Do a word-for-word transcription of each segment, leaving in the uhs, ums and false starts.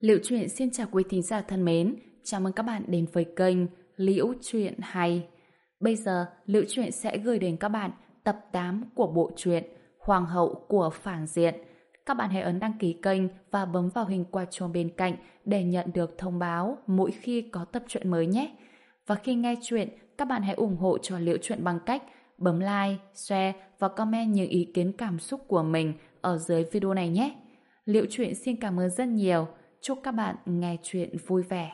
Liễu Chuyện xin chào quý thính giả thân mến, chào mừng các bạn đến với kênh Liễu Chuyện Hay. Bây giờ, Liễu Chuyện sẽ gửi đến các bạn tập tám của bộ truyện Hoàng hậu của phản diện. Các bạn hãy ấn đăng ký kênh và bấm vào hình quả chuông bên cạnh để nhận được thông báo mỗi khi có tập truyện mới nhé. Và khi nghe chuyện, các bạn hãy ủng hộ cho Liễu Chuyện bằng cách bấm like, share và comment những ý kiến cảm xúc của mình ở dưới video này nhé. Liễu Chuyện xin cảm ơn rất nhiều. Chúc các bạn nghe chuyện vui vẻ.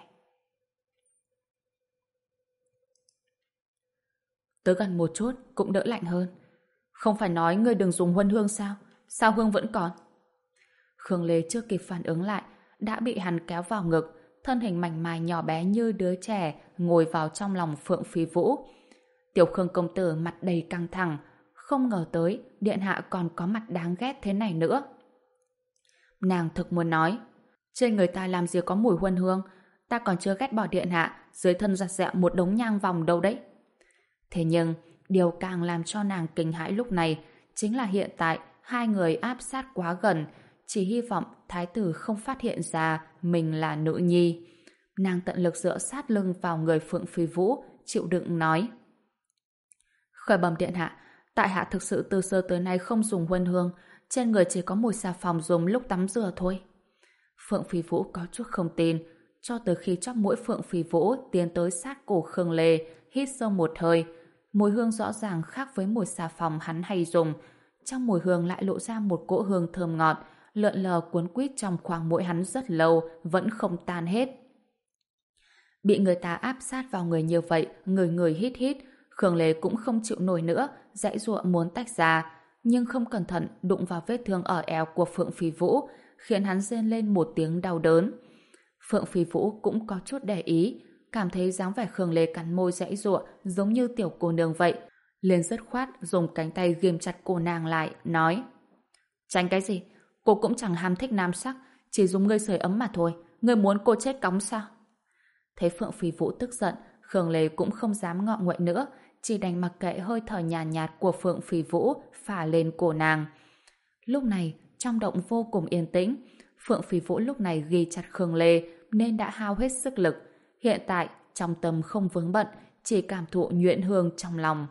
Tới gần một chút cũng đỡ lạnh hơn. Không phải nói ngươi đừng dùng huân hương sao? Sao hương vẫn còn? Khương Lê chưa kịp phản ứng lại đã bị hắn kéo vào ngực, thân hình mảnh mai nhỏ bé như đứa trẻ ngồi vào trong lòng Phượng Phi Vũ. Tiểu Khương công tử mặt đầy căng thẳng, không ngờ tới điện hạ còn có mặt đáng ghét thế này nữa. Nàng thực muốn nói, trên người ta làm gì có mùi huân hương, ta còn chưa ghét bỏ điện hạ dưới thân giặt dẹo một đống nhang vòng đâu đấy. Thế nhưng điều càng làm cho nàng kinh hãi lúc này chính là hiện tại hai người áp sát quá gần, chỉ hy vọng thái tử không phát hiện ra mình là nữ nhi. Nàng tận lực dựa sát lưng vào người Phượng Phi Vũ, chịu đựng nói: khởi bẩm điện hạ, tại hạ thực sự từ xưa tới nay không dùng huân hương, trên người chỉ có mùi xà phòng dùng lúc tắm rửa thôi. Phượng Phi Vũ có chút không tin, cho tới khi chóp mũi Phượng Phi Vũ tiến tới sát cổ Khương Lê, hít sâu một hơi. Mùi hương rõ ràng khác với mùi xà phòng hắn hay dùng, trong mùi hương lại lộ ra một cỗ hương thơm ngọt, lượn lờ cuốn quýt trong khoang mũi hắn rất lâu, vẫn không tan hết. Bị người ta áp sát vào người như vậy, người người hít hít, Khương Lê cũng không chịu nổi nữa, giãy giụa muốn tách ra, nhưng không cẩn thận đụng vào vết thương ở eo của Phượng Phi Vũ, khiến hắn rên lên một tiếng đau đớn. Phượng Phi Vũ cũng có chút để ý, cảm thấy dáng vẻ Khương Lê cắn môi giãy giụa giống như tiểu cô nương vậy, liền dứt khoát dùng cánh tay ghim chặt cô nàng lại, nói: tránh cái gì? Cô cũng chẳng ham thích nam sắc, chỉ dùng ngươi sưởi ấm mà thôi, ngươi muốn cô chết cóng sao? Thấy Phượng Phi Vũ tức giận, Khương Lê cũng không dám ngọ nguậy nữa, chỉ đành mặc kệ hơi thở nhàn nhạt, nhạt của Phượng Phi Vũ phả lên cổ nàng. Lúc này trong động vô cùng yên tĩnh, Phượng Phi Vũ lúc này ghi chặt Khương Lê nên đã hao hết sức lực. Hiện tại trong tâm không vướng bận, chỉ cảm thụ nhuyễn hương trong lòng.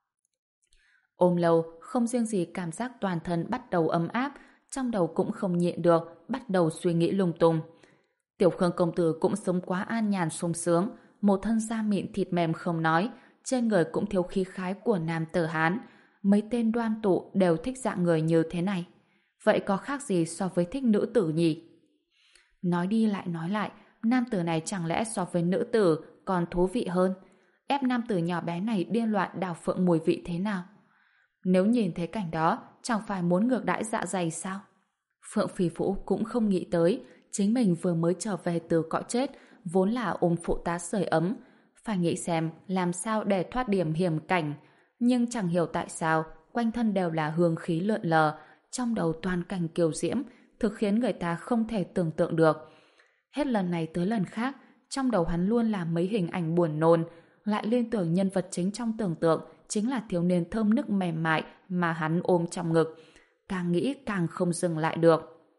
Ôm lâu, không riêng gì cảm giác toàn thân bắt đầu ấm áp, trong đầu cũng không nhịn được, bắt đầu suy nghĩ lung tung. Tiểu Khương công tử cũng sống quá an nhàn sung sướng, một thân da mịn thịt mềm không nói, trên người cũng thiếu khí khái của nam tử Hán. Mấy tên đoan tụ đều thích dạng người như thế này. Vậy có khác gì so với thích nữ tử nhỉ? Nói đi lại nói lại, nam tử này chẳng lẽ so với nữ tử còn thú vị hơn? Ép nam tử nhỏ bé này điên loạn đào phượng mùi vị thế nào? Nếu nhìn thấy cảnh đó, chẳng phải muốn ngược đãi dạ dày sao? Phượng Phi Vũ cũng không nghĩ tới, chính mình vừa mới trở về từ cõi chết, vốn là ôm phụ tá sưởi ấm, phải nghĩ xem làm sao để thoát điểm hiểm cảnh. Nhưng chẳng hiểu tại sao quanh thân đều là hương khí lượn lờ, trong đầu toàn cảnh kiều diễm, thực khiến người ta không thể tưởng tượng được. Hết lần này tới lần khác, trong đầu hắn luôn là mấy hình ảnh buồn nôn, lại liên tưởng nhân vật chính trong tưởng tượng chính là thiếu niên thơm nức mềm mại mà hắn ôm trong ngực. Càng nghĩ càng không dừng lại được.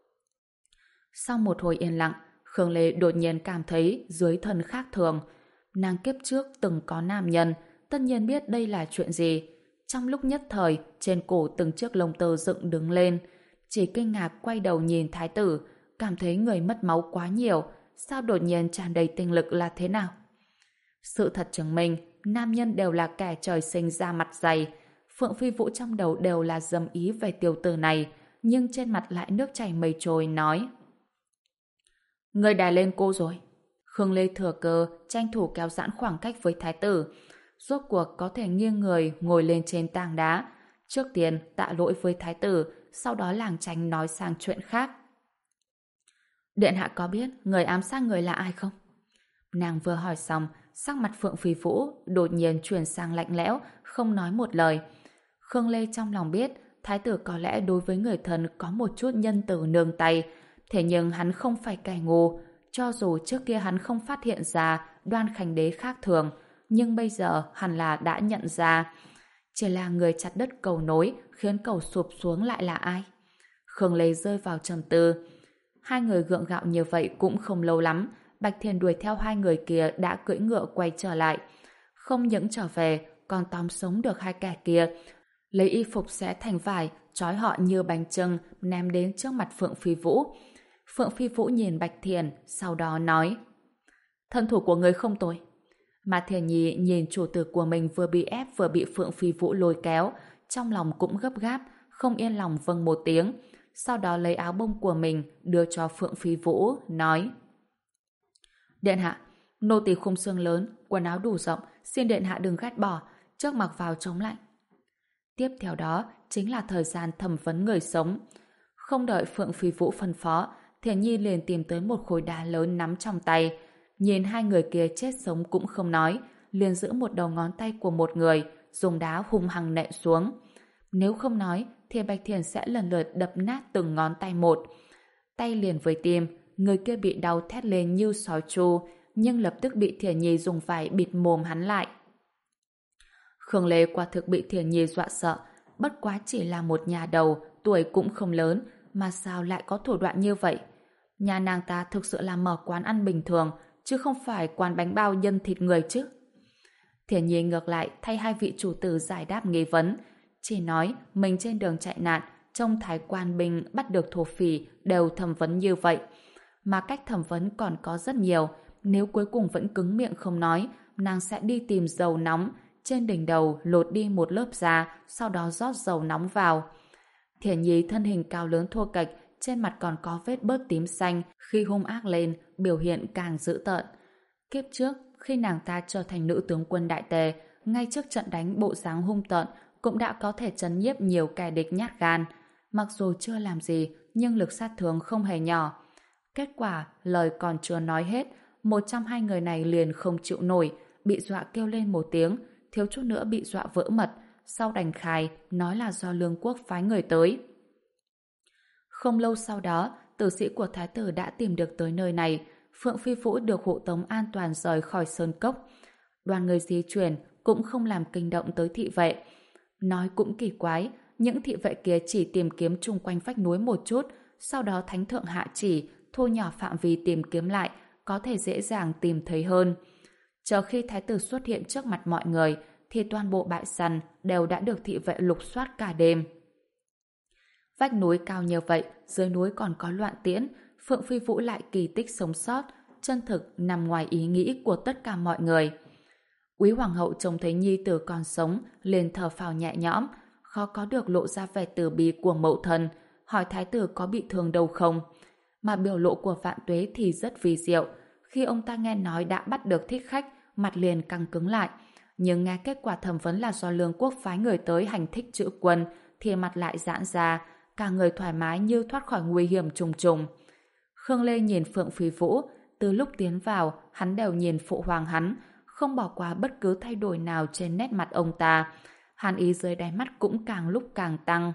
Sau một hồi yên lặng, Khương Lê đột nhiên cảm thấy dưới thân khác thường. Nàng kiếp trước từng có nam nhân, tất nhiên biết đây là chuyện gì. Trong lúc nhất thời, trên cổ từng chiếc lông tơ dựng đứng lên. Chỉ kinh ngạc quay đầu nhìn thái tử, cảm thấy người mất máu quá nhiều. Sao đột nhiên tràn đầy tinh lực là thế nào? Sự thật chứng minh, nam nhân đều là kẻ trời sinh ra mặt dày. Phượng Phi Vũ trong đầu đều là dâm ý về tiểu tử này, nhưng trên mặt lại nước chảy mây trôi nói: người đè lên cô rồi. Khương Lê thừa cơ tranh thủ kéo giãn khoảng cách với thái tử, rốt cuộc có thể nghiêng người ngồi lên trên tảng đá. Trước tiên tạ lỗi với thái tử, sau đó lảng tránh nói sang chuyện khác. Điện hạ có biết người ám sát người là ai không? Nàng vừa hỏi xong, sắc mặt Phượng Phi Vũ đột nhiên chuyển sang lạnh lẽo, không nói một lời. Khương Lê trong lòng biết thái tử có lẽ đối với người thân có một chút nhân từ nương tay, thế nhưng hắn không phải kẻ ngu. Cho dù trước kia hắn không phát hiện ra Đoan Khánh Đế khác thường, nhưng bây giờ hẳn là đã nhận ra. Chỉ là người chặt đứt cầu nối khiến cầu sụp xuống lại là ai? Khương Lê rơi vào trầm tư. hai người gượng gạo như vậy cũng không lâu lắm, Bạch Thiền đuổi theo hai người kia đã cưỡi ngựa quay trở lại. Không những trở về, còn tóm sống được hai kẻ kia, lấy y phục xé thành vải, trói họ như bánh chưng, ném đến trước mặt Phượng Phi Vũ. Phượng Phi Vũ nhìn Bạch Thiền, sau đó nói: thân thủ của người không tồi. Mà Thiền Nhi nhìn chủ tử của mình vừa bị ép vừa bị Phượng Phi Vũ lôi kéo, trong lòng cũng gấp gáp, không yên lòng vâng một tiếng. Sau đó lấy áo bông của mình đưa cho Phượng Phi Vũ, nói: điện hạ, nô tỳ khung xương lớn, quần áo đủ rộng, xin điện hạ đừng ghét bỏ, trước mặc vào chống lạnh. Tiếp theo đó chính là thời gian thẩm vấn người sống. Không đợi Phượng Phi Vũ phân phó, Thiền Nhi liền tìm tới một khối đá lớn nắm trong tay. Nhìn hai người kia chết sống cũng không nói, liền giữ một đầu ngón tay của một người, dùng đá hung hăng nện xuống. Nếu không nói, thì Bạch Thiền sẽ lần lượt đập nát từng ngón tay một. Tay liền với tim, người kia bị đau thét lên như sói tru, nhưng lập tức bị Thiền Nhi dùng vải bịt mồm hắn lại. Khương Lê quả thực bị Thiền Nhi dọa sợ, bất quá chỉ là một nhà đầu, tuổi cũng không lớn, mà sao lại có thủ đoạn như vậy? Nhà nàng ta thực sự là mở quán ăn bình thường, chứ không phải quán bánh bao nhân thịt người chứ. Thiền Nhi ngược lại thay hai vị chủ tử giải đáp nghi vấn, chỉ nói mình trên đường chạy nạn, trong thái quan binh bắt được thổ phỉ đều thẩm vấn như vậy. Mà cách thẩm vấn còn có rất nhiều, nếu cuối cùng vẫn cứng miệng không nói, nàng sẽ đi tìm dầu nóng, trên đỉnh đầu lột đi một lớp da, sau đó rót dầu nóng vào. Thiển Nhi thân hình cao lớn thô kệch, trên mặt còn có vết bớt tím xanh, khi hung ác lên, biểu hiện càng dữ tợn. Kiếp trước, khi nàng ta trở thành nữ tướng quân đại tề, ngay trước trận đánh bộ dáng hung tợn, cũng đã có thể trấn nhiếp nhiều kẻ địch nhát gan. Mặc dù chưa làm gì, nhưng lực sát thương không hề nhỏ. Kết quả, lời còn chưa nói hết, một trong hai người này liền không chịu nổi, bị dọa kêu lên một tiếng, thiếu chút nữa bị dọa vỡ mật, sau đành khai, nói là do Lương Quốc phái người tới. Không lâu sau đó, tử sĩ của Thái tử đã tìm được tới nơi này, Phượng Phi Vũ được hộ tống an toàn rời khỏi Sơn Cốc. Đoàn người di chuyển cũng không làm kinh động tới thị vệ. Nói cũng kỳ quái, những thị vệ kia chỉ tìm kiếm chung quanh vách núi một chút, sau đó Thánh Thượng hạ chỉ, thu nhỏ phạm vi tìm kiếm lại, có thể dễ dàng tìm thấy hơn. Chờ khi Thái tử xuất hiện trước mặt mọi người, thì toàn bộ bãi săn đều đã được thị vệ lục soát cả đêm. Vách núi cao như vậy, dưới núi còn có loạn tiễn, Phượng Phi Vũ lại kỳ tích sống sót, chân thực nằm ngoài ý nghĩ của tất cả mọi người. Úy Hoàng hậu trông thấy nhi tử còn sống, liền thở phào nhẹ nhõm, khó có được lộ ra vẻ từ bi của mẫu thân, hỏi Thái tử có bị thương đâu không. Mà biểu lộ của Vạn Tuế thì rất vi diệu, khi ông ta nghe nói đã bắt được thích khách, mặt liền căng cứng lại, nhưng nghe kết quả thẩm vấn là do Lương Quốc phái người tới hành thích trữ quân, thì mặt lại giãn ra, cả người thoải mái như thoát khỏi nguy hiểm trùng trùng. Khương Lê nhìn Phượng Phi Vũ, từ lúc tiến vào, hắn đều nhìn phụ hoàng hắn, không bỏ qua bất cứ thay đổi nào trên nét mặt ông ta. Hàn ý dưới đáy mắt cũng càng lúc càng tăng.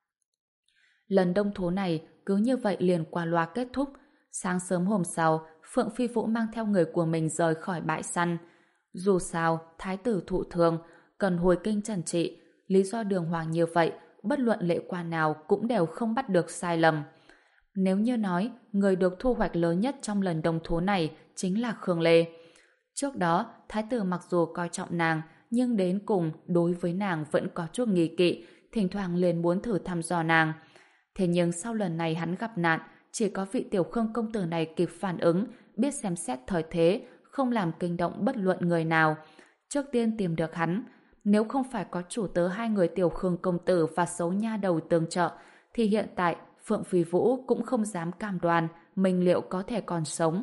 Lần đông thố này cứ như vậy liền qua loa kết thúc. Sáng sớm hôm sau, Phượng Phi Vũ mang theo người của mình rời khỏi bãi săn. Dù sao, thái tử thụ thương, cần hồi kinh trần trị, lý do đường hoàng như vậy, bất luận lệ quan nào cũng đều không bắt được sai lầm. Nếu như nói, người được thu hoạch lớn nhất trong lần đồng thú này chính là Khương Lê. Trước đó, thái tử mặc dù coi trọng nàng, nhưng đến cùng đối với nàng vẫn có chút nghi kỵ, thỉnh thoảng liền muốn thử thăm dò nàng. Thế nhưng sau lần này hắn gặp nạn, chỉ có vị tiểu Khương công tử này kịp phản ứng, biết xem xét thời thế, không làm kinh động bất luận người nào. Trước tiên tìm được hắn, nếu không phải có chủ tớ hai người tiểu Khương công tử và xấu nha đầu tương trợ, thì hiện tại Phượng Phi Vũ cũng không dám cam đoan mình liệu có thể còn sống.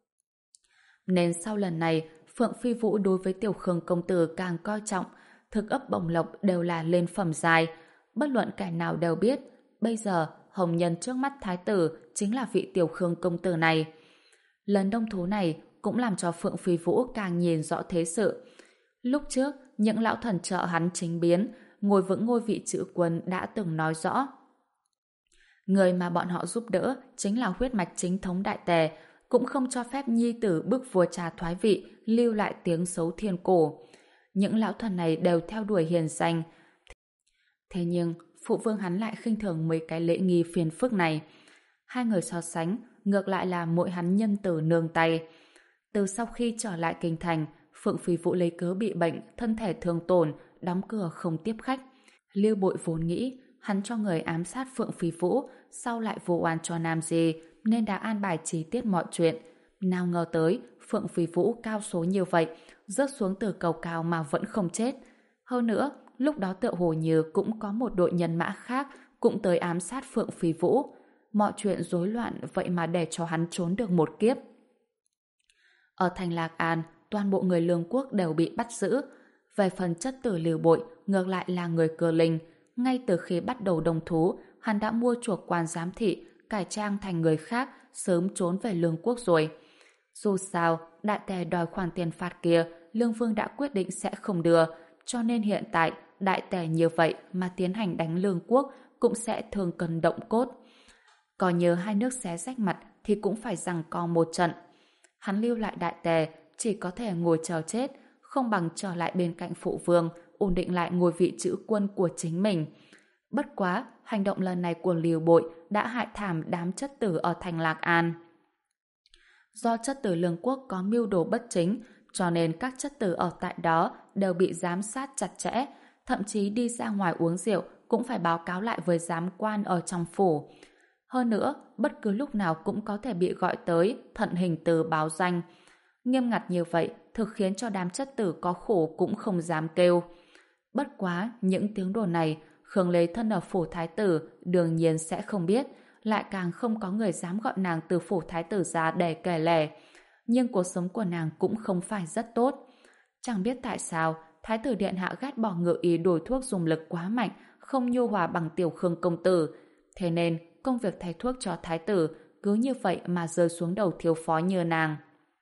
Nên sau lần này, Phượng Phi Vũ đối với tiểu Khương công tử càng coi trọng, thực ấp bổng lộc đều là lên phẩm dài. Bất luận kẻ nào đều biết, bây giờ hồng nhân trước mắt thái tử chính là vị tiểu Khương công tử này. Lần đông thú này cũng làm cho Phượng Phi Vũ càng nhìn rõ thế sự. Lúc trước, những lão thần trợ hắn chính biến, ngồi vững ngôi vị trữ quân đã từng nói rõ. Người mà bọn họ giúp đỡ chính là huyết mạch chính thống đại tề, cũng không cho phép nhi tử bức vua cha thoái vị, lưu lại tiếng xấu thiên cổ. Những lão thần này đều theo đuổi hiền danh. Thế nhưng, phụ vương hắn lại khinh thường mấy cái lễ nghi phiền phức này. Hai người so sánh, ngược lại là mỗi hắn nhân từ nương tay. Từ sau khi trở lại kinh thành, Phượng Phi Vũ lấy cớ bị bệnh, thân thể thương tổn, đóng cửa không tiếp khách. Lưu Bội vốn nghĩ hắn cho người ám sát Phượng Phi Vũ, sau lại vô oan cho nam gì, nên đã an bài chi tiết mọi chuyện. Nào ngờ tới, Phượng Phi Vũ cao số như vậy, rớt xuống từ cầu cao mà vẫn không chết. Hơn nữa, lúc đó tựa hồ như cũng có một đội nhân mã khác cũng tới ám sát Phượng Phi Vũ. Mọi chuyện rối loạn vậy mà để cho hắn trốn được một kiếp. Ở thành Lạc An, toàn bộ người Lương Quốc đều bị bắt giữ. Về phần chất tử Lưu Bội, ngược lại là người Cơ Linh. Ngay từ khi bắt đầu đồng thú, hắn đã mua chuộc quan giám thị, cải trang thành người khác, sớm trốn về Lương Quốc rồi. Dù sao, đại tề đòi khoản tiền phạt kia, Lương Vương đã quyết định sẽ không đưa, cho nên hiện tại, đại tề như vậy mà tiến hành đánh Lương Quốc cũng sẽ thương cân động cốt. Coi như hai nước xé rách mặt thì cũng phải giằng co một trận. Hắn lưu lại đại tề, chỉ có thể ngồi chờ chết, không bằng trở lại bên cạnh phụ vương, ổn định lại ngôi vị chữ quân của chính mình. Bất quá, hành động lần này của Lưu Bội đã hại thảm đám chất tử ở thành Lạc An. Do chất tử Lương Quốc có mưu đồ bất chính, cho nên các chất tử ở tại đó đều bị giám sát chặt chẽ, thậm chí đi ra ngoài uống rượu cũng phải báo cáo lại với giám quan ở trong phủ. Hơn nữa, bất cứ lúc nào cũng có thể bị gọi tới thận hình từ báo danh. Nghiêm ngặt như vậy thực khiến cho đám chất tử có khổ cũng không dám kêu. Bất quá, những tiếng đồn này Khương Lê thân ở phủ thái tử đương nhiên sẽ không biết, lại càng không có người dám gọi nàng từ phủ thái tử ra để kể lể. Nhưng cuộc sống của nàng cũng không phải rất tốt. Chẳng biết tại sao thái tử điện hạ ghét bỏ ngự ý đổi thuốc dùng lực quá mạnh, không nhu hòa bằng tiểu Khương công tử. Thế nên công việc thay thuốc cho thái tử cứ như vậy mà rơi xuống đầu thiếu phó như nàng.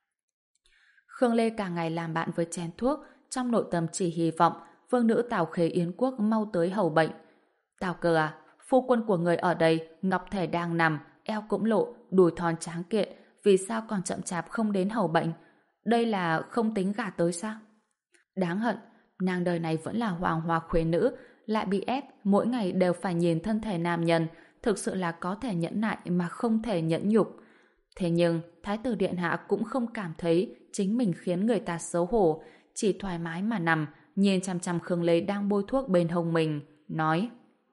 Khương Lê cả ngày làm bạn với chén thuốc, trong nội tâm chỉ hy vọng vương nữ Tào Khê Yến Quốc mau tới hầu bệnh. Tào Cơ à, phu quân của người ở đây, ngọc thể đang nằm, eo cũng lộ, đùi thon tráng kiện, vì sao còn chậm chạp không đến hầu bệnh? Đây là không tính gả tới sao? Đáng hận, nàng đời này vẫn là hoàng hoa khuê nữ, lại bị ép mỗi ngày đều phải nhìn thân thể nam nhân, thực sự là có thể nhẫn nại mà không thể nhẫn nhục. Thế nhưng, Thái tử Điện Hạ cũng không cảm thấy chính mình khiến người ta xấu hổ, chỉ thoải mái mà nằm, nhìn chằm chằm Khương Lê đang bôi thuốc bên hông mình, nói: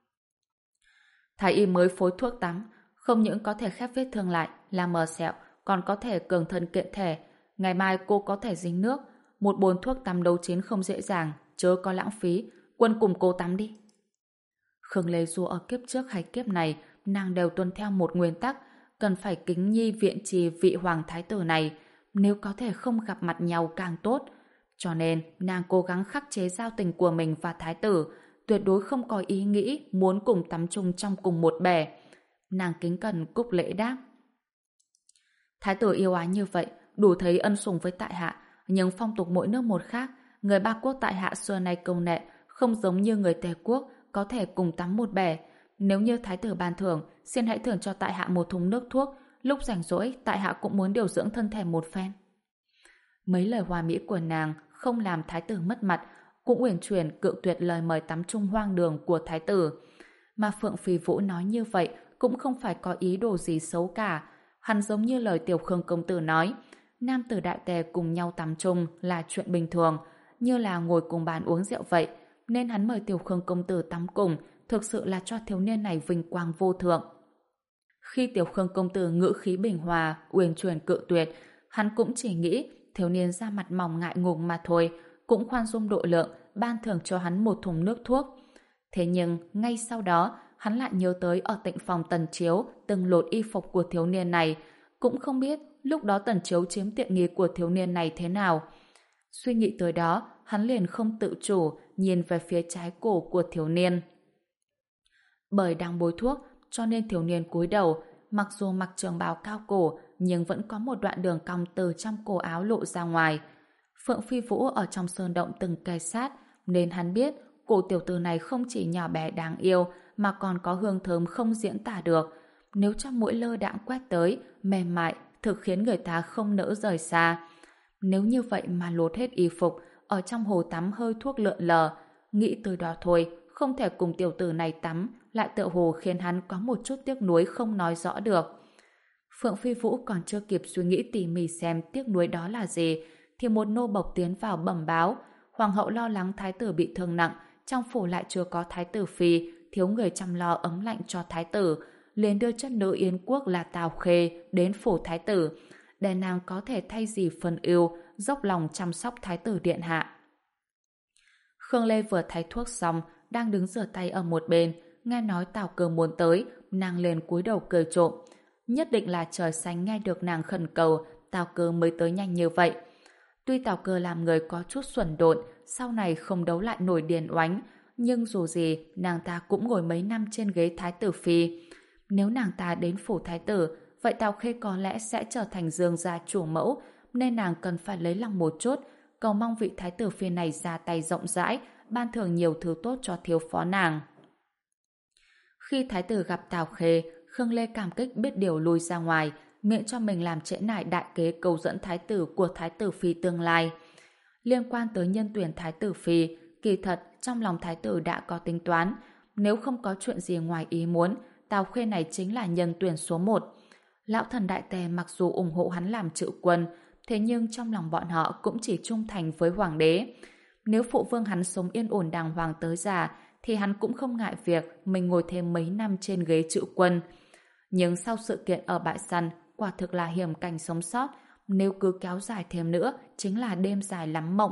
Thái y mới phối thuốc tắm, không những có thể khép vết thương lại, làm mờ sẹo, còn có thể cường thân kiện thể. Ngày mai cô có thể dính nước, một bồn thuốc tắm đấu chiến không dễ dàng, chớ có lãng phí, quân cùng cô tắm đi. Khương Lê dù ở kiếp trước hay kiếp này, nàng đều tuân theo một nguyên tắc, cần phải kính nhi viện trì vị hoàng thái tử này, nếu có thể không gặp mặt nhau càng tốt. Cho nên, nàng cố gắng khắc chế giao tình của mình và thái tử, tuyệt đối không có ý nghĩ muốn cùng tắm chung trong cùng một bể. Nàng kính cẩn cúc lễ đáp: Thái tử yêu ái như vậy, đủ thấy ân sủng với tại hạ, nhưng phong tục mỗi nước một khác, người ba quốc tại hạ xưa nay công nệ, không giống như người Tề quốc có thể cùng tắm một bể. Nếu như thái tử ban thưởng, xin hãy thưởng cho tại hạ một thùng nước thuốc, lúc rảnh rỗi tại hạ cũng muốn điều dưỡng thân thể một phen. Mấy lời hoa mỹ của nàng không làm thái tử mất mặt, cũng uyển chuyển cự tuyệt lời mời tắm chung hoang đường của thái tử. Mà Phượng Phi Vũ nói như vậy cũng không phải có ý đồ gì xấu cả. Hắn giống như lời tiểu Khương công tử nói, nam tử đại tề cùng nhau tắm chung là chuyện bình thường, như là ngồi cùng bàn uống rượu vậy, nên hắn mời tiểu Khương công tử tắm cùng thực sự là cho thiếu niên này vinh quang vô thượng. Khi tiểu Khương công tử ngữ khí bình hòa, uyển chuyển cự tuyệt, hắn cũng chỉ nghĩ thiếu niên da mặt mỏng ngại ngùng mà thôi, cũng khoan dung độ lượng, ban thưởng cho hắn một thùng nước thuốc. Thế nhưng, ngay sau đó, hắn lại nhớ tới ở tịnh phòng Tần Chiếu từng lột y phục của thiếu niên này, cũng không biết lúc đó Tần Chiếu chiếm tiện nghi của thiếu niên này thế nào. Suy nghĩ tới đó, hắn liền không tự chủ nhìn về phía trái cổ của thiếu niên. Bởi đang bôi thuốc, cho nên thiếu niên cúi đầu, mặc dù mặc trường bào cao cổ, nhưng vẫn có một đoạn đường cong từ trong cổ áo lộ ra ngoài. Phượng Phi Vũ ở trong sơn động từng kề sát, nên hắn biết cổ tiểu tử này không chỉ nhỏ bé đáng yêu, mà còn có hương thơm không diễn tả được. Nếu cho mũi lơ đãng quét tới, mềm mại, thực khiến người ta không nỡ rời xa. Nếu như vậy mà lột hết y phục, ở trong hồ tắm hơi thuốc lượn lờ, nghĩ từ đó thôi, không thể cùng tiểu tử này tắm, lại tựa hồ khiến hắn có một chút tiếc nuối không nói rõ được. Phượng Phi Vũ còn chưa kịp suy nghĩ tỉ mỉ xem tiếc nuối đó là gì, thì một nô bộc tiến vào bẩm báo. Hoàng hậu lo lắng thái tử bị thương nặng, trong phủ lại chưa có thái tử phi, thiếu người chăm lo ấm lạnh cho thái tử, liền đưa chất nữ Yến quốc là Tào Khê đến phủ thái tử, để nàng có thể thay dì phần ưu, dốc lòng chăm sóc thái tử điện hạ. Khương Lê vừa thay thuốc xong, đang đứng rửa tay ở một bên, nghe nói Tào Cơ muốn tới, nàng liền cúi đầu cười trộm. Nhất định là trời xanh nghe được nàng khẩn cầu, Tào Cơ mới tới nhanh như vậy. Tuy Tào Cơ làm người có chút xuẩn độn, sau này không đấu lại nổi Điền Oánh, nhưng dù gì, nàng ta cũng ngồi mấy năm trên ghế thái tử phi. Nếu nàng ta đến phủ thái tử, vậy Tào Khê có lẽ sẽ trở thành Dương gia chủ mẫu, nên nàng cần phải lấy lòng một chút, cầu mong vị thái tử phi này ra tay rộng rãi, ban thưởng nhiều thứ tốt cho thiếu phó nàng. Khi thái tử gặp Tào Khê, Khương Lê cảm kích biết điều lui ra ngoài, miễn cho mình làm trễ nải đại kế cầu dẫn thái tử của thái tử phi tương lai. Liên quan tới nhân tuyển thái tử phi, kỳ thật trong lòng thái tử đã có tính toán, nếu không có chuyện gì ngoài ý muốn, Tào Khê này chính là nhân tuyển số một. Lão thần đại tề mặc dù ủng hộ hắn làm trự quân, thế nhưng trong lòng bọn họ cũng chỉ trung thành với hoàng đế. Nếu phụ vương hắn sống yên ổn đàng hoàng tới già, thì hắn cũng không ngại việc mình ngồi thêm mấy năm trên ghế trự quân. Nhưng sau sự kiện ở bãi săn, quả thực là hiểm cảnh sống sót, nếu cứ kéo dài thêm nữa, chính là đêm dài lắm mộng.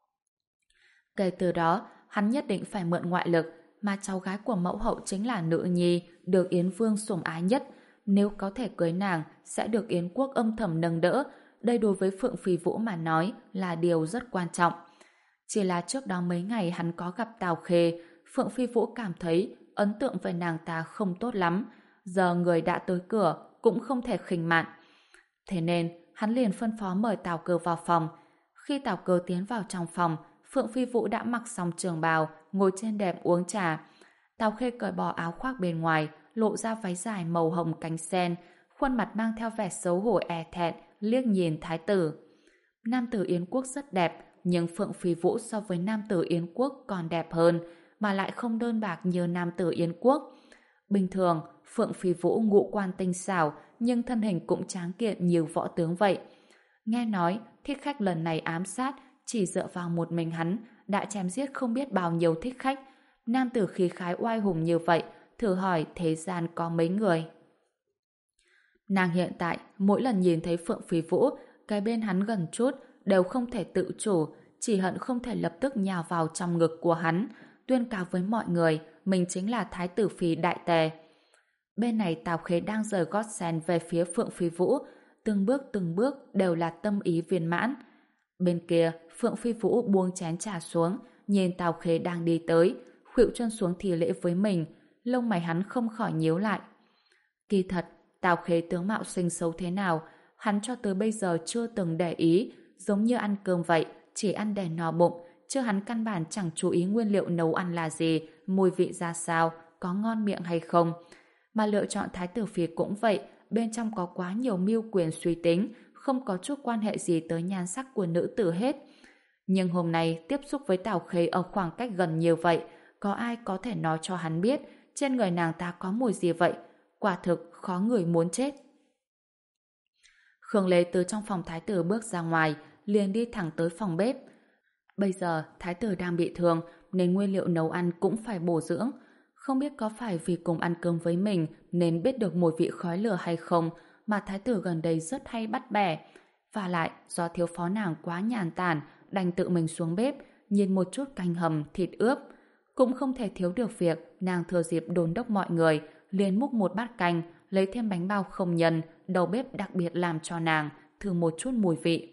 Kể từ đó, hắn nhất định phải mượn ngoại lực, mà cháu gái của mẫu hậu chính là nữ nhi, được Yến Vương sủng ái nhất. Nếu có thể cưới nàng, sẽ được Yến quốc âm thầm nâng đỡ. Đây đối với Phượng Phi Vũ mà nói là điều rất quan trọng. Chỉ là trước đó mấy ngày hắn có gặp Tào Khê, Phượng Phi Vũ cảm thấy ấn tượng về nàng ta không tốt lắm. Giờ người đã tới cửa, cũng không thể khinh mạn. Thế nên, hắn liền phân phó mời Tào Cơ vào phòng. Khi Tào Cơ tiến vào trong phòng, Phượng Phi Vũ đã mặc xong trường bào, ngồi trên đệm uống trà. Tào Khê cởi bỏ áo khoác bên ngoài, lộ ra váy dài màu hồng cánh sen, khuôn mặt mang theo vẻ xấu hổ e thẹn, liếc nhìn thái tử. Nam tử Yến quốc rất đẹp, nhưng Phượng Phi Vũ so với nam tử Yến quốc còn đẹp hơn, mà lại không đơn bạc như nam tử Yến quốc. Bình thường, Phượng Phi Vũ ngũ quan tinh xảo, nhưng thân hình cũng tráng kiện như võ tướng vậy. Nghe nói, thích khách lần này ám sát, chỉ dựa vào một mình hắn, đã chém giết không biết bao nhiêu thích khách. Nam tử khí khái oai hùng như vậy, thử hỏi thế gian có mấy người. Nàng hiện tại, mỗi lần nhìn thấy Phượng Phi Vũ, cái bên hắn gần chút, đều không thể tự chủ, chỉ hận không thể lập tức nhào vào trong ngực của hắn, tuyên cáo với mọi người, mình chính là Thái tử Phi Đại Tề. Bên này Tào Khê đang rời gót sen về phía Phượng Phi Vũ, từng bước từng bước đều là tâm ý viên mãn. Bên kia, Phượng Phi Vũ buông chén trà xuống, nhìn Tào Khê đang đi tới, khuỵu chân xuống thì lễ với mình, lông mày hắn không khỏi nhíu lại. Kỳ thật, Tào Khê tướng mạo xinh xấu thế nào, hắn cho tới bây giờ chưa từng để ý, giống như ăn cơm vậy, chỉ ăn để no bụng, chứ hắn căn bản chẳng chú ý nguyên liệu nấu ăn là gì, mùi vị ra sao, có ngon miệng hay không. Mà lựa chọn Thái tử Phi cũng vậy, bên trong có quá nhiều mưu quyền suy tính, không có chút quan hệ gì tới nhan sắc của nữ tử hết. Nhưng hôm nay tiếp xúc với Tào Khê ở khoảng cách gần như vậy, có ai có thể nói cho hắn biết trên người nàng ta có mùi gì vậy? Quả thực khó người muốn chết. Khương Lê từ trong phòng thái tử bước ra ngoài, liền đi thẳng tới phòng bếp. Bây giờ thái tử đang bị thương nên nguyên liệu nấu ăn cũng phải bổ dưỡng. Không biết có phải vì cùng ăn cơm với mình nên biết được mùi vị khói lửa hay không mà thái tử gần đây rất hay bắt bẻ. Và lại do thiếu phó nàng quá nhàn tản, đành tự mình xuống bếp nhìn một chút canh hầm, thịt ướp. Cũng không thể thiếu được việc nàng thừa dịp đôn đốc mọi người, liền múc một bát canh, lấy thêm bánh bao không nhân, đầu bếp đặc biệt làm cho nàng, thử một chút mùi vị.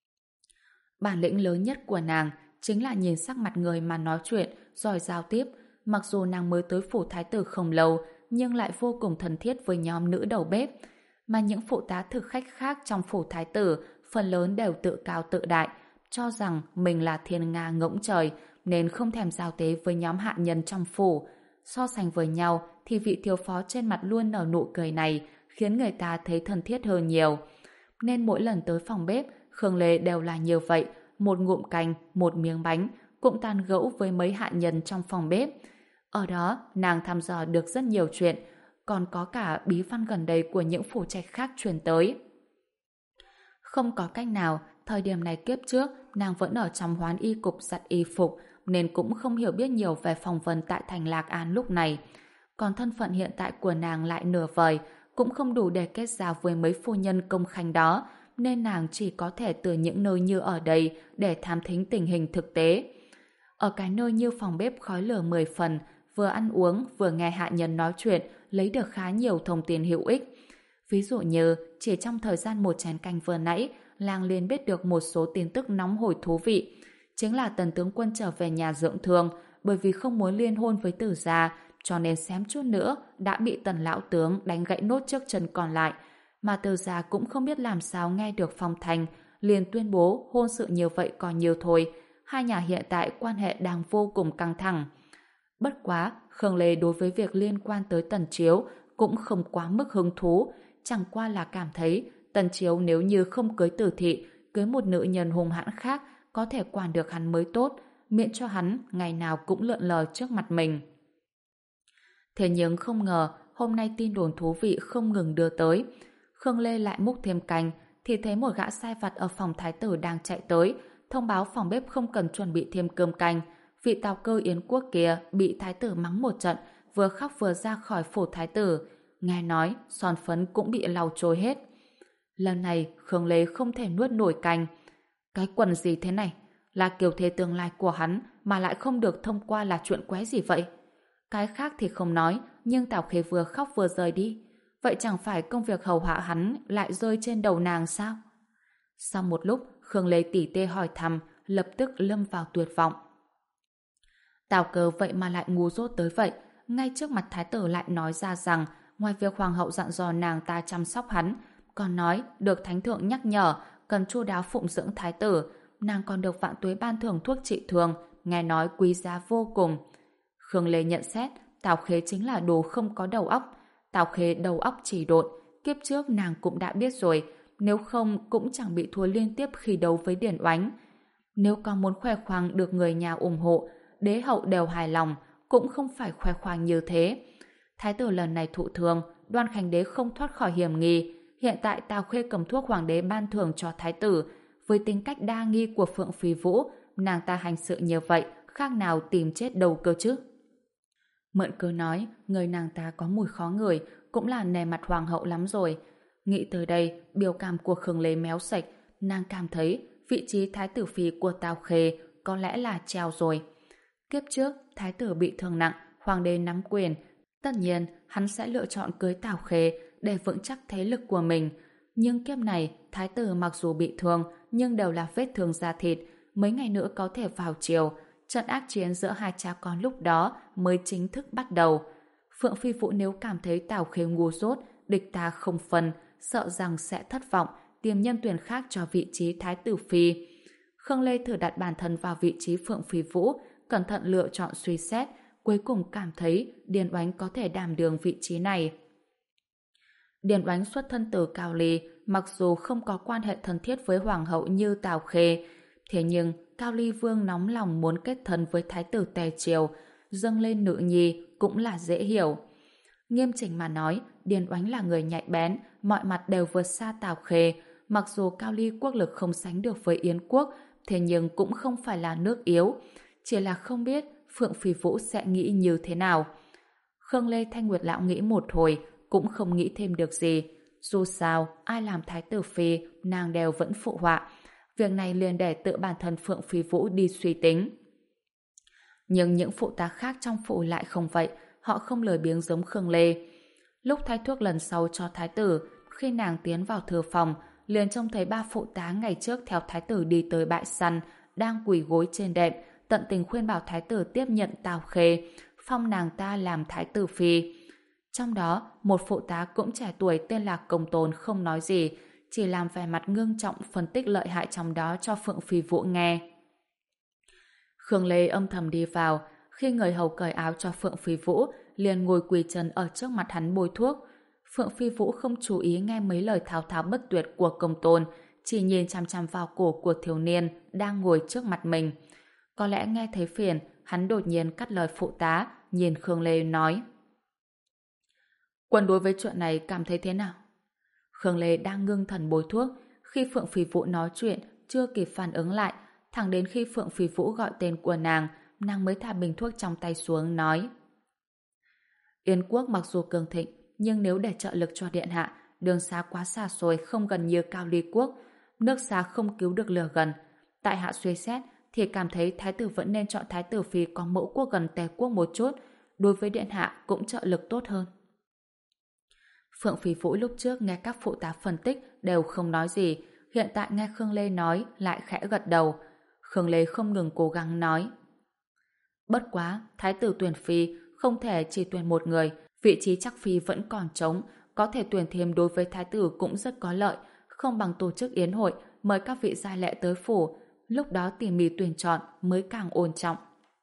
Bản lĩnh lớn nhất của nàng chính là nhìn sắc mặt người mà nói chuyện, giỏi giao tiếp. Mặc dù nàng mới tới phủ thái tử không lâu, nhưng lại vô cùng thân thiết với nhóm nữ đầu bếp. Mà những phụ tá thực khách khác trong phủ thái tử, phần lớn đều tự cao tự đại, cho rằng mình là thiên nga ngỗng trời, nên không thèm giao tế với nhóm hạ nhân trong phủ. So sánh với nhau thì vị thiếu phó trên mặt luôn nở nụ cười này khiến người ta thấy thân thiết hơn nhiều. Nên mỗi lần tới phòng bếp, Khương Lê đều là như vậy, một ngụm canh, một miếng bánh, cũng tàn gẫu với mấy hạ nhân trong phòng bếp. Ở đó, nàng thăm dò được rất nhiều chuyện, còn có cả bí văn gần đây của những phủ trạch khác truyền tới. Không có cách nào, thời điểm này kiếp trước, nàng vẫn ở trong Hoán Y cục giặt y phục, nên cũng không hiểu biết nhiều về phỏng vấn tại thành Lạc An lúc này. Còn thân phận hiện tại của nàng lại nửa vời, cũng không đủ để kết giao với mấy phu nhân công khanh đó, nên nàng chỉ có thể từ những nơi như ở đây để thám thính tình hình thực tế. Ở cái nơi như phòng bếp khói lửa mười phần, vừa ăn uống vừa nghe hạ nhân nói chuyện, lấy được khá nhiều thông tin hữu ích. Ví dụ như, chỉ trong thời gian một chén canh vừa nãy, làng liền biết được một số tin tức nóng hổi thú vị. Chính là Tần tướng quân trở về nhà dưỡng thương, bởi vì không muốn liên hôn với Tử gia, cho nên xém chút nữa đã bị Tần lão tướng đánh gãy nốt chiếc chân còn lại. Mà Tử gia cũng không biết làm sao nghe được phong thành, liền tuyên bố hôn sự như vậy còn nhiều thôi. Hai nhà hiện tại quan hệ đang vô cùng căng thẳng. Bất quá, Khương Lê đối với việc liên quan tới Tần Chiếu cũng không quá mức hứng thú, chẳng qua là cảm thấy Tần Chiếu nếu như không cưới Tử thị, cưới một nữ nhân hung hãn khác có thể quản được hắn mới tốt, miễn cho hắn ngày nào cũng lượn lờ trước mặt mình. Thế nhưng không ngờ hôm nay tin đồn thú vị không ngừng đưa tới. Khương Lê lại múc thêm canh thì thấy một gã sai vặt ở phòng thái tử đang chạy tới, thông báo phòng bếp không cần chuẩn bị thêm cơm canh. Vị tào cơ Yến Quốc kia bị thái tử mắng một trận, vừa khóc vừa ra khỏi phủ thái tử. Nghe nói son phấn cũng bị lau trôi hết. Lần này Khương Lê không thể nuốt nổi canh. Cái quần gì thế này? Là kiều thế tương lai của hắn mà lại không được thông qua là chuyện quái gì vậy? Cái khác thì không nói, nhưng Tào Khê vừa khóc vừa rời đi. Vậy chẳng phải công việc hầu hạ hắn lại rơi trên đầu nàng sao? Sau một lúc, Khương Lê tỉ tê hỏi thăm, lập tức lâm vào tuyệt vọng. Tào Cơ vậy mà lại ngu dốt tới vậy, ngay trước mặt thái tử lại nói ra rằng ngoài việc hoàng hậu dặn dò nàng ta chăm sóc hắn, còn nói được thánh thượng nhắc nhở cần chu đáo phụng dưỡng thái tử, nàng còn được vạn tuế ban thưởng thuốc trị thương, nghe nói quý giá vô cùng. Khương Lê nhận xét Tào Khê chính là đồ không có đầu óc. Tào Khê đầu óc chỉ độn, kiếp trước nàng cũng đã biết rồi, nếu không cũng chẳng bị thua liên tiếp khi đấu với Điển Oánh. Nếu có muốn khoe khoang được người nhà ủng hộ, đế hậu đều hài lòng, cũng không phải khoe khoang như thế. Thái tử lần này thụ thương, Đoan Khánh đế không thoát khỏi hiểm nghi. Hiện tại Tào Khê cầm thuốc hoàng đế ban thưởng cho thái tử, với tính cách đa nghi của Phượng Phi Vũ, nàng ta hành sự như vậy, khác nào tìm chết đâu cơ chứ. Mượn cớ nói, người nàng ta có mùi khó ngửi, cũng là nề mặt hoàng hậu lắm rồi. Nghĩ tới đây, biểu cảm của Khương Lê méo sạch, nàng cảm thấy vị trí thái tử phi của Tào Khê có lẽ là treo rồi. Kiếp trước, thái tử bị thương nặng, hoàng đế nắm quyền. Tất nhiên, hắn sẽ lựa chọn cưới Tào Khê để vững chắc thế lực của mình. Nhưng kiếp này, thái tử mặc dù bị thương, nhưng đều là vết thương da thịt, mấy ngày nữa có thể vào triều. Trận ác chiến giữa hai cha con lúc đó mới chính thức bắt đầu. Phượng Phi Vũ nếu cảm thấy Tào Khê ngu dốt, địch ta không phân, sợ rằng sẽ thất vọng, tìm nhân tuyển khác cho vị trí thái tử phi. Khương Lê thử đặt bản thân vào vị trí Phượng Phi Vũ, cẩn thận lựa chọn suy xét, cuối cùng cảm thấy Điền Oánh có thể đảm đương vị trí này. Điền Oánh xuất thân từ Cao Ly, mặc dù không có quan hệ thân thiết với hoàng hậu như Tào Khê, thế nhưng Cao Ly Vương nóng lòng muốn kết thân với thái tử Tề Triều, dâng lên nữ nhi cũng là dễ hiểu. Nghiêm chỉnh mà nói, Điền Oánh là người nhạy bén, mọi mặt đều vượt xa Tào Khê. Mặc dù Cao Ly quốc lực không sánh được với Yến quốc, thế nhưng cũng không phải là nước yếu. Chỉ là không biết Phượng Phi Vũ sẽ nghĩ như thế nào. Khương Lê Thanh Nguyệt lão nghĩ một hồi, cũng không nghĩ thêm được gì. Dù sao, ai làm thái tử phi, nàng đều vẫn phụ họa. Việc này liền để tự bản thân Phượng Phi Vũ đi suy tính. Nhưng những phụ tá khác trong phủ lại không vậy, họ không lười biếng giống Khương Lê. Lúc thay thuốc lần sau cho thái tử, khi nàng tiến vào thư phòng, liền trông thấy ba phụ tá ngày trước theo thái tử đi tới bãi săn, đang quỳ gối trên đệm, tận tình khuyên bảo thái tử tiếp nhận Tào Khê, phong nàng ta làm thái tử phi. Trong đó, một phụ tá cũng trẻ tuổi tên là Công Tôn không nói gì, chỉ làm vẻ mặt ngưng trọng phân tích lợi hại trong đó cho Phượng Phi Vũ nghe. Khương Lê âm thầm đi vào, khi người hầu cởi áo cho Phượng Phi Vũ, liền ngồi quỳ chân ở trước mặt hắn bôi thuốc. Phượng Phi Vũ không chú ý nghe mấy lời thao thao bất tuyệt của Công Tôn, chỉ nhìn chằm chằm vào cổ của thiếu niên đang ngồi trước mặt mình. Có lẽ nghe thấy phiền, hắn đột nhiên cắt lời phụ tá, nhìn Khương Lê nói: Quân đối với chuyện này cảm thấy thế nào? Khương Lê đang ngưng thần bôi thuốc, khi Phượng Phỉ Vũ nói chuyện chưa kịp phản ứng lại, thẳng đến khi Phượng Phỉ Vũ gọi tên của nàng, nàng mới thả bình thuốc trong tay xuống nói: Yên quốc mặc dù cường thịnh, nhưng nếu để trợ lực cho điện hạ, đường xá quá xa xôi, không gần như Cao Ly quốc, nước xa không cứu được lửa gần. Tại hạ suy xét thì cảm thấy thái tử vẫn nên chọn thái tử phi có mẫu quốc gần Tề quốc một chút, đối với điện hạ cũng trợ lực tốt hơn. Phượng Phỉ Vũ lúc trước nghe các phụ tá phân tích đều không nói gì, hiện tại nghe Khương Lê nói lại khẽ gật đầu. Khương Lê không ngừng cố gắng nói: Bất quá, thái tử tuyển phi không thể chỉ tuyển một người, vị trí chắc phi vẫn còn trống, có thể tuyển thêm đối với thái tử cũng rất có lợi, không bằng tổ chức yến hội mời các vị giai lệ tới phủ, lúc đó tỉ mỉ tuyển chọn mới càng ổn trọng.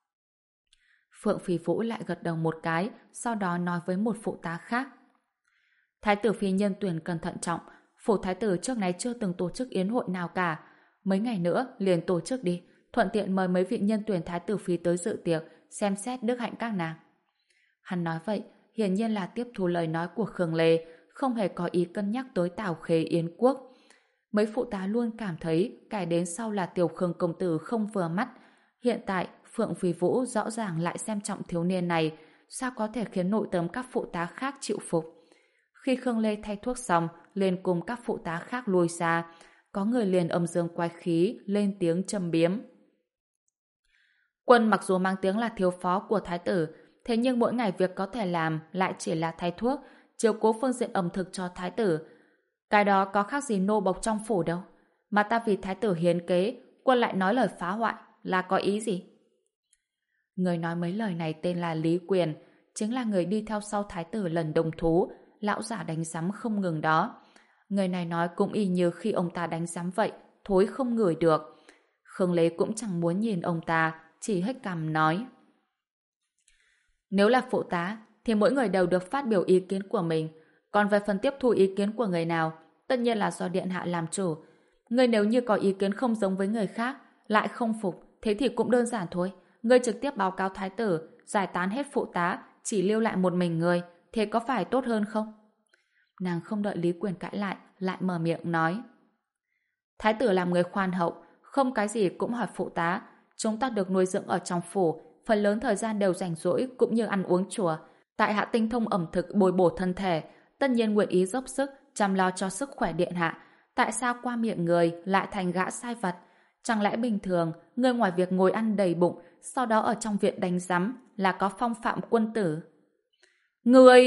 Phượng Phỉ Vũ lại gật đầu một cái, sau đó nói với một phụ tá khác: Thái tử phi nhân tuyển cần thận trọng, phủ thái tử trước này chưa từng tổ chức yến hội nào cả, mấy ngày nữa liền tổ chức đi, thuận tiện mời mấy vị nhân tuyển thái tử phi tới dự tiệc, xem xét đức hạnh các nàng. Hắn nói vậy, hiển nhiên là tiếp thu lời nói của Khương Lê, không hề có ý cân nhắc tới Tào Khê Yến quốc. Mấy phụ tá luôn cảm thấy kẻ đến sau là Tiểu Khương công tử không vừa mắt. Hiện tại, Phượng Phỉ Vũ rõ ràng lại xem trọng thiếu niên này, sao có thể khiến nội tâm các phụ tá khác chịu phục. Khi Khương Lê thay thuốc xong, liền cùng các phụ tá khác lui xa, có người liền âm dương quái khí, lên tiếng châm biếm. Quân mặc dù mang tiếng là thiếu phó của thái tử, thế nhưng mỗi ngày việc có thể làm lại chỉ là thay thuốc, chiếu cố phương diện ẩm thực cho thái tử. Cái đó có khác gì nô bộc trong phủ đâu. Mà ta vì thái tử hiến kế, quân lại nói lời phá hoại, là có ý gì? Người nói mấy lời này tên là Lý Quyền, chính là người đi theo sau thái tử lần đồng thú, lão giả đánh giám không ngừng đó. Người này nói cũng y như khi ông ta đánh giám vậy, thối không ngửi được. Khương Lê cũng chẳng muốn nhìn ông ta, chỉ hất cằm nói: Nếu là phụ tá, thì mỗi người đều được phát biểu ý kiến của mình. Còn về phần tiếp thu ý kiến của người nào, tất nhiên là do điện hạ làm chủ. Người nếu như có ý kiến không giống với người khác, lại không phục, thế thì cũng đơn giản thôi. Người trực tiếp báo cáo thái tử, giải tán hết phụ tá, chỉ lưu lại một mình người, thế có phải tốt hơn không? Nàng không đợi Lý Quyền cãi lại, lại mở miệng nói: Thái tử làm người khoan hậu, không cái gì cũng hỏi phụ tá. Chúng ta được nuôi dưỡng ở trong phủ, phần lớn thời gian đều rảnh rỗi cũng như ăn uống chùa. Tại hạ tinh thông ẩm thực bồi bổ thân thể, tất nhiên nguyện ý dốc sức chăm lo cho sức khỏe điện hạ. Tại sao qua miệng người lại thành gã sai vặt? Chẳng lẽ bình thường người ngoài việc ngồi ăn đầy bụng, sau đó ở trong viện đánh giám là có phong phạm quân tử? Người...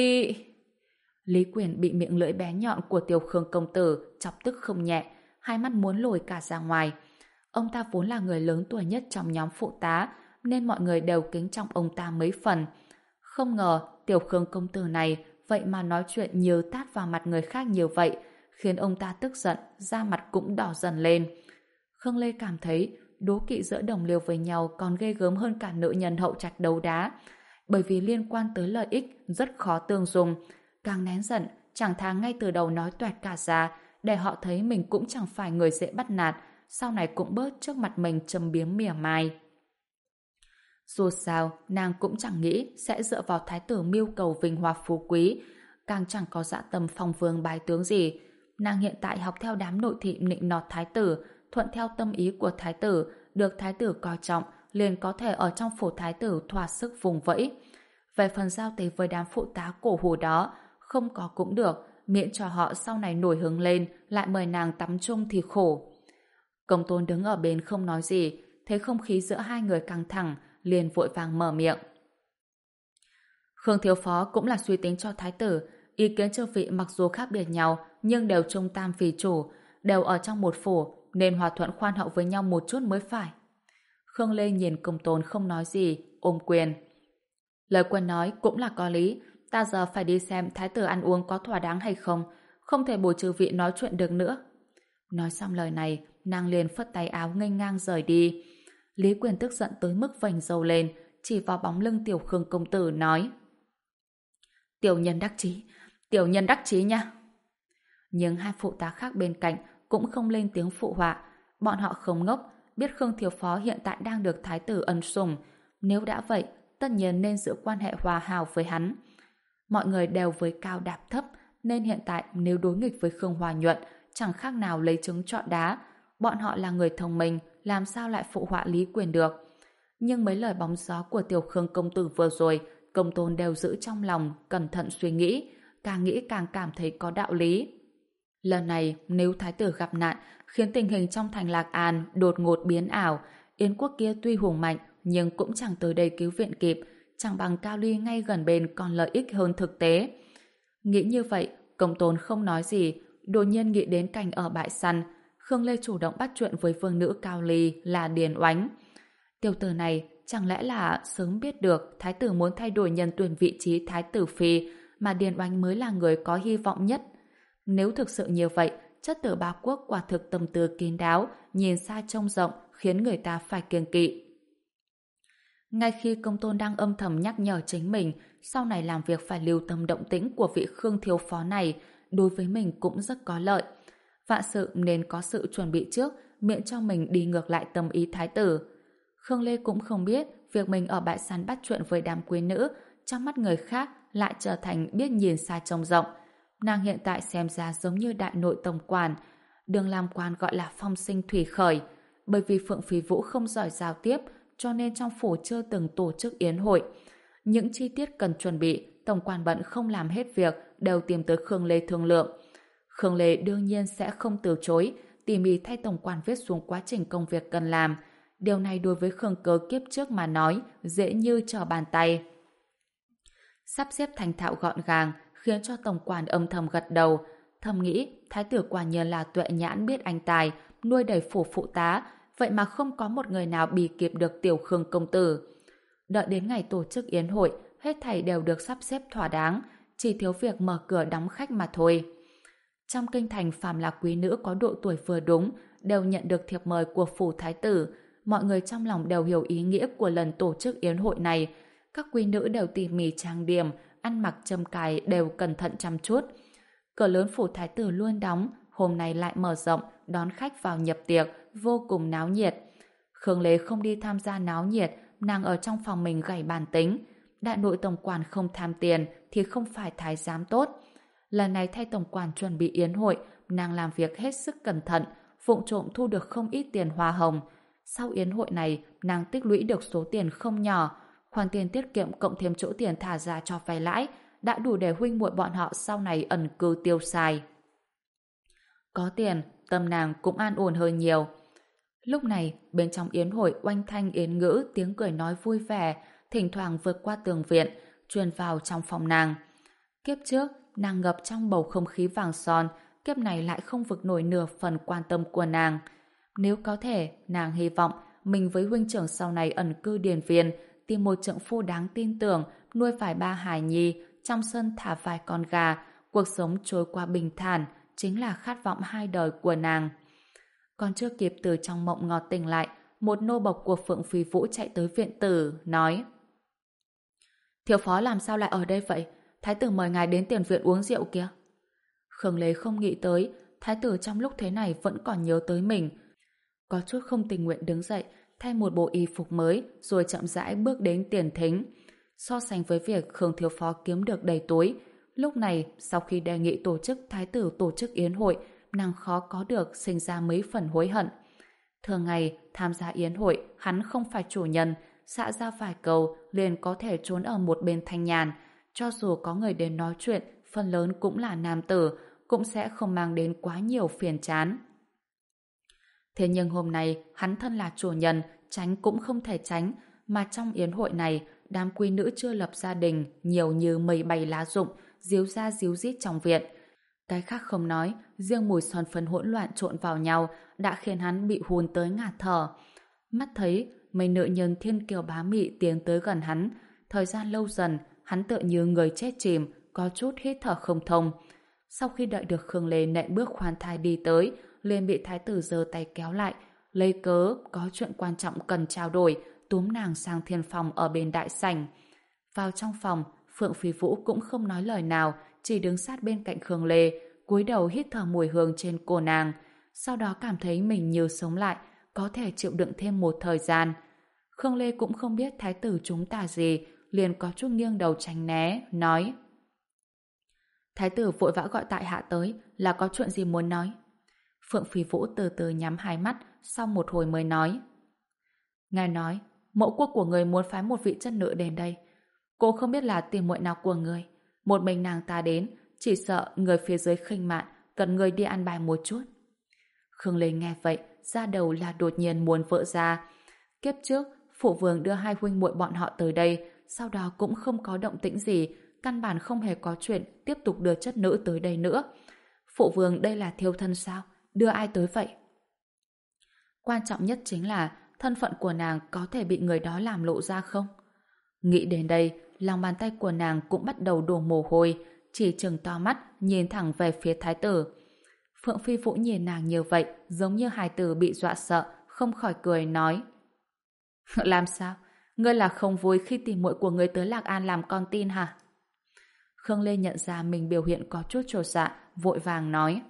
Lý Quyền bị miệng lưỡi bé nhọn của Tiểu Khương công tử chọc tức không nhẹ, hai mắt muốn lồi cả ra ngoài. Ông ta vốn là người lớn tuổi nhất trong nhóm phụ tá, nên mọi người đều kính trọng ông ta mấy phần. Không ngờ Tiểu Khương công tử này vậy mà nói chuyện nhiều tát vào mặt người khác nhiều vậy, khiến ông ta tức giận, da mặt cũng đỏ dần lên. Khương Lê cảm thấy đố kỵ giữa đồng liêu với nhau còn ghê gớm hơn cả nữ nhân hậu trạch đấu đá, bởi vì liên quan tới lợi ích rất khó tương dung. Càng nén giận, chẳng thà ngay từ đầu nói toẹt cả ra, để họ thấy mình cũng chẳng phải người dễ bắt nạt, sau này cũng bớt trước mặt mình châm biếm mỉa mai. Dù sao, nàng cũng chẳng nghĩ sẽ dựa vào thái tử mưu cầu vinh hoa phú quý, càng chẳng có dạ tâm phong vương bái tướng gì. Nàng hiện tại học theo đám nội thị nịnh nọt thái tử, thuận theo tâm ý của thái tử, được thái tử coi trọng, liền có thể ở trong phủ thái tử thỏa sức vùng vẫy. Về phần giao tế với đám phụ tá cổ hủ đó, không có cũng được, miễn cho họ sau này nổi hứng lên, lại mời nàng tắm chung thì khổ. Công tôn đứng ở bên không nói gì, thấy không khí giữa hai người căng thẳng, liền vội vàng mở miệng. Khương thiếu phó cũng là suy tính cho thái tử, ý kiến chư vị mặc dù khác biệt nhau, nhưng đều trung tam vì chủ, đều ở trong một phủ, nên hòa thuận khoan hậu với nhau một chút mới phải. Khương Lê nhìn công tôn không nói gì, ôm quyền. Lời quân nói cũng là có lý, ta giờ phải đi xem thái tử ăn uống có thỏa đáng hay không, không thể bồi trừ vị nói chuyện được nữa. Nói xong lời này, nàng liền phất tay áo nghênh ngang rời đi. Lý Quyền tức giận tới mức vành râu lên, chỉ vào bóng lưng Tiểu Khương công tử nói: Tiểu nhân đắc chí, tiểu nhân đắc chí nha. Nhưng hai phụ tá khác bên cạnh cũng không lên tiếng phụ họa, bọn họ không ngốc, biết Khương thiếu phó hiện tại đang được thái tử ân sủng, nếu đã vậy, tất nhiên nên giữ quan hệ hòa hảo với hắn. Mọi người đều với cao đạp thấp, nên hiện tại nếu đối nghịch với Khương Hòa Nhuận, chẳng khác nào lấy trứng trọi đá. Bọn họ là người thông minh, làm sao lại phụ họa Lý Quyền được. Nhưng mấy lời bóng gió của Tiểu Khương công tử vừa rồi, Công Tôn đều giữ trong lòng, cẩn thận suy nghĩ, càng nghĩ càng cảm thấy có đạo lý. Lần này, nếu thái tử gặp nạn, khiến tình hình trong thành Lạc An đột ngột biến ảo, Yến quốc kia tuy hùng mạnh, nhưng cũng chẳng tới đây cứu viện kịp, chẳng bằng Cao Ly ngay gần bên còn lợi ích hơn thực tế. Nghĩ như vậy, Công Tôn không nói gì, đột nhiên nghĩ đến cảnh ở bãi săn, Khương Lê chủ động bắt chuyện với vương nữ Cao Ly là Điền Oánh. Tiểu tử này chẳng lẽ là sớm biết được thái tử muốn thay đổi nhân tuyển vị trí thái tử phi, mà Điền Oánh mới là người có hy vọng nhất. Nếu thực sự như vậy, chất tử Ba Quốc quả thực tâm tư kín đáo, nhìn xa trông rộng, khiến người ta phải kiêng kỵ. Ngay khi Công Tôn đang âm thầm nhắc nhở chính mình, sau này làm việc phải lưu tâm động tĩnh của vị Khương thiếu phó này, đối với mình cũng rất có lợi. Vạn sự nên có sự chuẩn bị trước, miễn cho mình đi ngược lại tâm ý thái tử. Khương Lê cũng không biết việc mình ở bãi săn bắt chuyện với đám quý nữ, trong mắt người khác lại trở thành biết nhìn xa trông rộng. Nàng hiện tại xem ra giống như đại nội tổng quản, đường làm quan gọi là phong sinh thủy khởi. Bởi vì Phượng Phi Vũ không giỏi giao tiếp, cho nên trong phủ chưa từng tổ chức yến hội. Những chi tiết cần chuẩn bị, tổng quản bận không làm hết việc, đều tìm tới Khương Lê thương lượng. Khương Lê đương nhiên sẽ không từ chối, tỉ mỉ thay tổng quản viết xuống quá trình công việc cần làm. Điều này đối với Khương Cớ kiếp trước mà nói, dễ như trở bàn tay. Sắp xếp thành thạo gọn gàng, khiến cho tổng quản âm thầm gật đầu. Thầm nghĩ, thái tử quả nhiên là tuệ nhãn biết anh tài, nuôi đầy phủ phụ tá, vậy mà không có một người nào bì kịp được tiểu Khương công tử. Đợi đến ngày tổ chức yến hội, hết thảy đều được sắp xếp thỏa đáng, chỉ thiếu việc mở cửa đón khách mà thôi. Trong kinh thành phàm là quý nữ có độ tuổi vừa đúng, đều nhận được thiệp mời của phủ thái tử. Mọi người trong lòng đều hiểu ý nghĩa của lần tổ chức yến hội này. Các quý nữ đều tỉ mỉ trang điểm, ăn mặc châm cài đều cẩn thận chăm chút. Cửa lớn phủ thái tử luôn đóng, hôm nay lại mở rộng, đón khách vào nhập tiệc, vô cùng náo nhiệt. Khương Lê không đi tham gia náo nhiệt, nàng ở trong phòng mình gảy bàn tính. Đại nội tổng quản không tham tiền thì không phải thái giám tốt. Lần này thay tổng quản chuẩn bị yến hội, nàng làm việc hết sức cẩn thận, vụng trộm thu được không ít tiền hoa hồng. Sau yến hội này, nàng tích lũy được số tiền không nhỏ, khoản tiền tiết kiệm cộng thêm chỗ tiền thả ra cho vay lãi, đã đủ để huynh muội bọn họ sau này ẩn cư tiêu xài. Có tiền, tâm nàng cũng an ổn hơn nhiều. Lúc này, bên trong yến hội oanh thanh yến ngữ, tiếng cười nói vui vẻ, thỉnh thoảng vượt qua tường viện, truyền vào trong phòng nàng. Kiếp trước, nàng ngập trong bầu không khí vàng son, kiếp này lại không vực nổi nửa phần quan tâm của nàng. Nếu có thể, nàng hy vọng mình với huynh trưởng sau này ẩn cư điền viên, tìm một trượng phu đáng tin tưởng, nuôi phải ba hài nhi, trong sân thả vài con gà, cuộc sống trôi qua bình thản, chính là khát vọng hai đời của nàng. Còn chưa kịp từ trong mộng ngọt tỉnh lại, một nô bộc của Phượng Phi Vũ chạy tới viện tử, nói: Thiếu phó làm sao lại ở đây vậy? Thái tử mời ngài đến tiền viện uống rượu kìa. Khương Lê không nghĩ tới, thái tử trong lúc thế này vẫn còn nhớ tới mình. Có chút không tình nguyện đứng dậy, thay một bộ y phục mới, rồi chậm rãi bước đến tiền thính. So sánh với việc Khương thiếu phó kiếm được đầy túi, lúc này, sau khi đề nghị tổ chức thái tử tổ chức yến hội, nàng khó có được sinh ra mấy phần hối hận. Thường ngày, tham gia yến hội, hắn không phải chủ nhân, xạ ra vài câu, liền có thể trốn ở một bên thanh nhàn. Cho dù có người đến nói chuyện, phần lớn cũng là nam tử, cũng sẽ không mang đến quá nhiều phiền chán. Thế nhưng hôm nay, hắn thân là chủ nhân, tránh cũng không thể tránh, mà trong yến hội này, đám quý nữ chưa lập gia đình, nhiều như mây bay lá rụng, díu ra díu dít trong viện. Cái khác không nói, riêng mùi son phấn hỗn loạn trộn vào nhau đã khiến hắn bị hùn tới ngạt thở. Mắt thấy, mấy nữ nhân thiên kiều bá mị tiến tới gần hắn, thời gian lâu dần, hắn tựa như người chết chìm, có chút hít thở không thông. Sau khi đợi được Khương Lê nện bước khoan thai đi tới, liền bị thái tử giơ tay kéo lại, lấy cớ có chuyện quan trọng cần trao đổi, túm nàng sang thiên phòng ở bên đại sảnh. Vào trong phòng, Phượng Phi Vũ cũng không nói lời nào, chỉ đứng sát bên cạnh Khương Lê, cúi đầu hít thở mùi hương trên cổ nàng, sau đó cảm thấy mình như sống lại, có thể chịu đựng thêm một thời gian. Khương Lê cũng không biết thái tử chúng ta gì, liền có chút nghiêng đầu tránh né, nói: Thái tử vội vã gọi tại hạ tới, là có chuyện gì muốn nói. Phượng Phi Vũ từ từ nhắm hai mắt, sau một hồi mới nói. Ngài nói, mẫu quốc của người muốn phái một vị chất nữ đến đây. Cô không biết là tìm muội nào của người. Một mình nàng ta đến, chỉ sợ người phía dưới khinh mạn, cần người đi ăn bài một chút. Khương Lê nghe vậy, da đầu là đột nhiên muốn vỡ ra. Kiếp trước, phụ vương đưa hai huynh muội bọn họ tới đây, sau đó cũng không có động tĩnh gì, căn bản không hề có chuyện tiếp tục đưa chất nữ tới đây nữa. Phụ vương đây là thiêu thân sao? Đưa ai tới vậy? Quan trọng nhất chính là thân phận của nàng có thể bị người đó làm lộ ra không? Nghĩ đến đây, lòng bàn tay của nàng cũng bắt đầu đổ mồ hôi, chỉ trừng to mắt nhìn thẳng về phía thái tử. Phượng Phi Vũ nhìn nàng như vậy, giống như hài tử bị dọa sợ, không khỏi cười nói. Làm sao? Ngươi là không vui khi tìm muội của ngươi tới Lạc An làm con tin hả? Khương Lê nhận ra mình biểu hiện có chút chột dạ, vội vàng nói.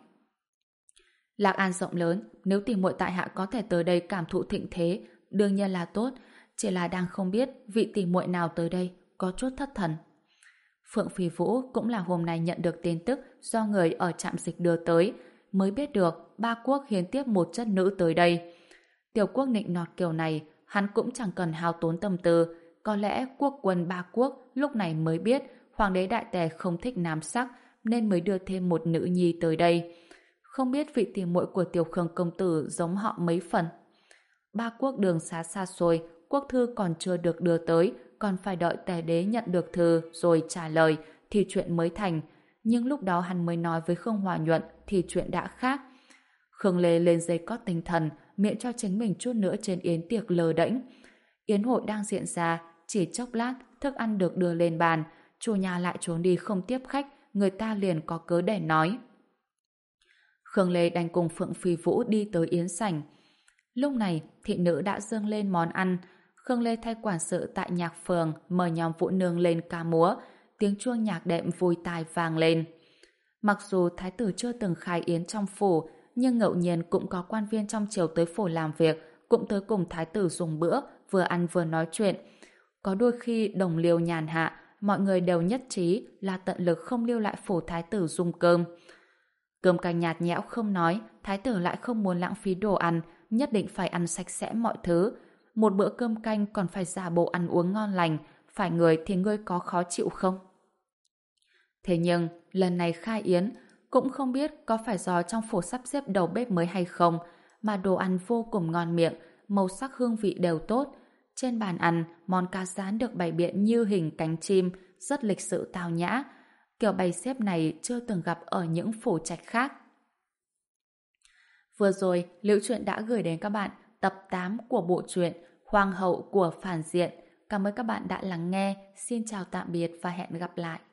Lạc An rộng lớn, nếu tìm muội tại hạ có thể tới đây cảm thụ thịnh thế, đương nhiên là tốt, chỉ là đang không biết vị tìm muội nào tới đây, có chút thất thần. Phượng Phi Vũ cũng là hôm nay nhận được tin tức do người ở trạm dịch đưa tới, mới biết được ba quốc hiến tiếp một chất nữ tới đây. Tiểu quốc nịnh nọt kiểu này, hắn cũng chẳng cần hao tốn tâm tư, có lẽ quốc quân ba quốc lúc này mới biết hoàng đế đại tề không thích nam sắc nên mới đưa thêm một nữ nhi tới đây. Không biết vị tìm muội của Tiểu Khương công tử giống họ mấy phần. Ba quốc đường xá xa xôi, quốc thư còn chưa được đưa tới, còn phải đợi tề đế nhận được thư rồi trả lời thì chuyện mới thành. Nhưng lúc đó hắn mới nói với Khương Hòa Nhuận thì chuyện đã khác. Khương Lê lên dây cót tinh thần, miệng cho chính mình chút nữa trên yến tiệc lờ đễnh. Yến hội đang diễn ra, chỉ chốc lát thức ăn được đưa lên bàn, chủ nhà lại trốn đi không tiếp khách, người ta liền có cớ để nói. Khương Lê đành cùng Phượng Phi Vũ đi tới yến sảnh. Lúc này, thị nữ đã dâng lên món ăn. Khương Lê thay quản sự tại nhạc phường mời nhóm vũ nương lên ca múa, tiếng chuông nhạc đệm vui tai vang lên. Mặc dù thái tử chưa từng khai yến trong phủ, nhưng ngẫu nhiên cũng có quan viên trong triều tới phủ làm việc, cũng tới cùng thái tử dùng bữa, vừa ăn vừa nói chuyện. Có đôi khi đồng liêu nhàn hạ, mọi người đều nhất trí là tận lực không lưu lại phủ thái tử dùng cơm. Cơm canh nhạt nhẽo không nói, thái tử lại không muốn lãng phí đồ ăn, nhất định phải ăn sạch sẽ mọi thứ. Một bữa cơm canh còn phải giả bộ ăn uống ngon lành, phải người thì ngươi có khó chịu không? Thế nhưng, lần này khai yến, cũng không biết có phải do trong phủ sắp xếp đầu bếp mới hay không, mà đồ ăn vô cùng ngon miệng, màu sắc hương vị đều tốt. Trên bàn ăn, món cá rán được bày biện như hình cánh chim, rất lịch sự tao nhã. Kiểu bày xếp này chưa từng gặp ở những phủ trạch khác. Vừa rồi, Liễu Chuyện đã gửi đến các bạn tập tám của bộ truyện Hoàng hậu của phản diện. Cảm ơn các bạn đã lắng nghe. Xin chào tạm biệt và hẹn gặp lại.